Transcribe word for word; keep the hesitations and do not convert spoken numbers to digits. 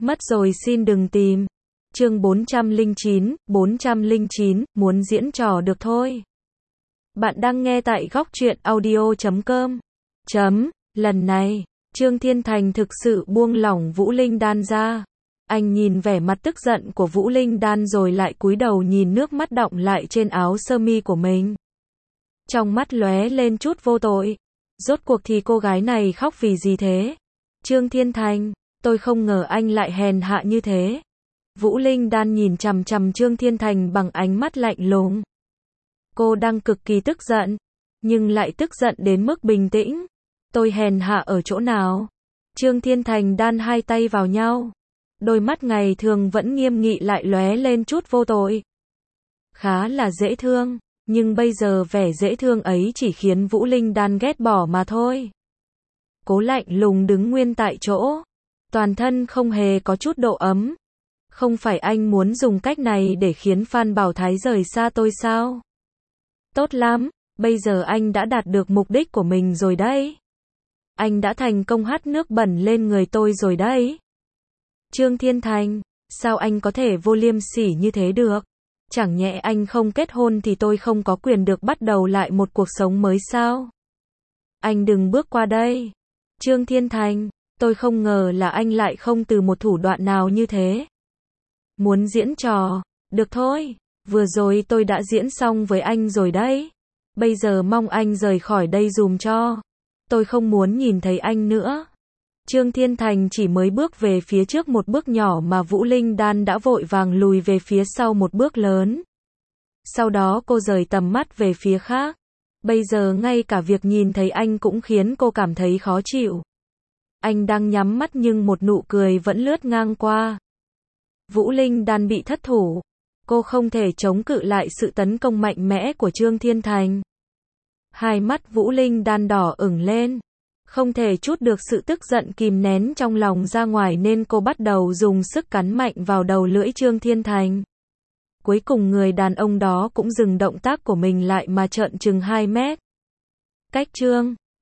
Mất rồi xin đừng tìm. Chương bốn trăm lẻ chín, bốn trăm lẻ chín, muốn diễn trò được thôi. Bạn đang nghe tại góc truyện audio chấm com. Chấm, lần này, Trương Thiên Thành thực sự buông lỏng Vũ Linh Đan ra. Anh nhìn vẻ mặt tức giận của Vũ Linh Đan rồi lại cúi đầu nhìn nước mắt đọng lại trên áo sơ mi của mình. Trong mắt lóe lên chút vô tội. Rốt cuộc thì cô gái này khóc vì gì thế? Trương Thiên Thành, tôi không ngờ anh lại hèn hạ như thế. Vũ Linh Đan nhìn chằm chằm Trương Thiên Thành bằng ánh mắt lạnh lùng. Cô đang cực kỳ tức giận, nhưng lại tức giận đến mức bình tĩnh. Tôi hèn hạ ở chỗ nào? Trương Thiên Thành đan hai tay vào nhau. Đôi mắt ngày thường vẫn nghiêm nghị lại lóe lên chút vô tội. Khá là dễ thương, nhưng bây giờ vẻ dễ thương ấy chỉ khiến Vũ Linh Đan ghét bỏ mà thôi. Cố lạnh lùng đứng nguyên tại chỗ, toàn thân không hề có chút độ ấm. Không phải anh muốn dùng cách này để khiến Phan Bảo Thái rời xa tôi sao? Tốt lắm, bây giờ anh đã đạt được mục đích của mình rồi đấy. Anh đã thành công hắt nước bẩn lên người tôi rồi đấy. Trương Thiên Thành, sao anh có thể vô liêm sỉ như thế được? Chẳng nhẽ anh không kết hôn thì tôi không có quyền được bắt đầu lại một cuộc sống mới sao? Anh đừng bước qua đây. Trương Thiên Thành, tôi không ngờ là anh lại không từ một thủ đoạn nào như thế. Muốn diễn trò, được thôi, vừa rồi tôi đã diễn xong với anh rồi đấy. Bây giờ mong anh rời khỏi đây dùm cho. Tôi không muốn nhìn thấy anh nữa. Trương Thiên Thành chỉ mới bước về phía trước một bước nhỏ mà Vũ Linh Đan đã vội vàng lùi về phía sau một bước lớn. Sau đó cô rời tầm mắt về phía khác. Bây giờ ngay cả việc nhìn thấy anh cũng khiến cô cảm thấy khó chịu. Anh đang nhắm mắt nhưng một nụ cười vẫn lướt ngang qua. Vũ Linh Đan bị thất thủ. Cô không thể chống cự lại sự tấn công mạnh mẽ của Trương Thiên Thành. Hai mắt Vũ Linh Đan đỏ ửng lên. Không thể trút được sự tức giận kìm nén trong lòng ra ngoài nên cô bắt đầu dùng sức cắn mạnh vào đầu lưỡi Trương Thiên Thành. Cuối cùng người đàn ông đó cũng dừng động tác của mình lại mà trợn trừng hai mét. Cách Trương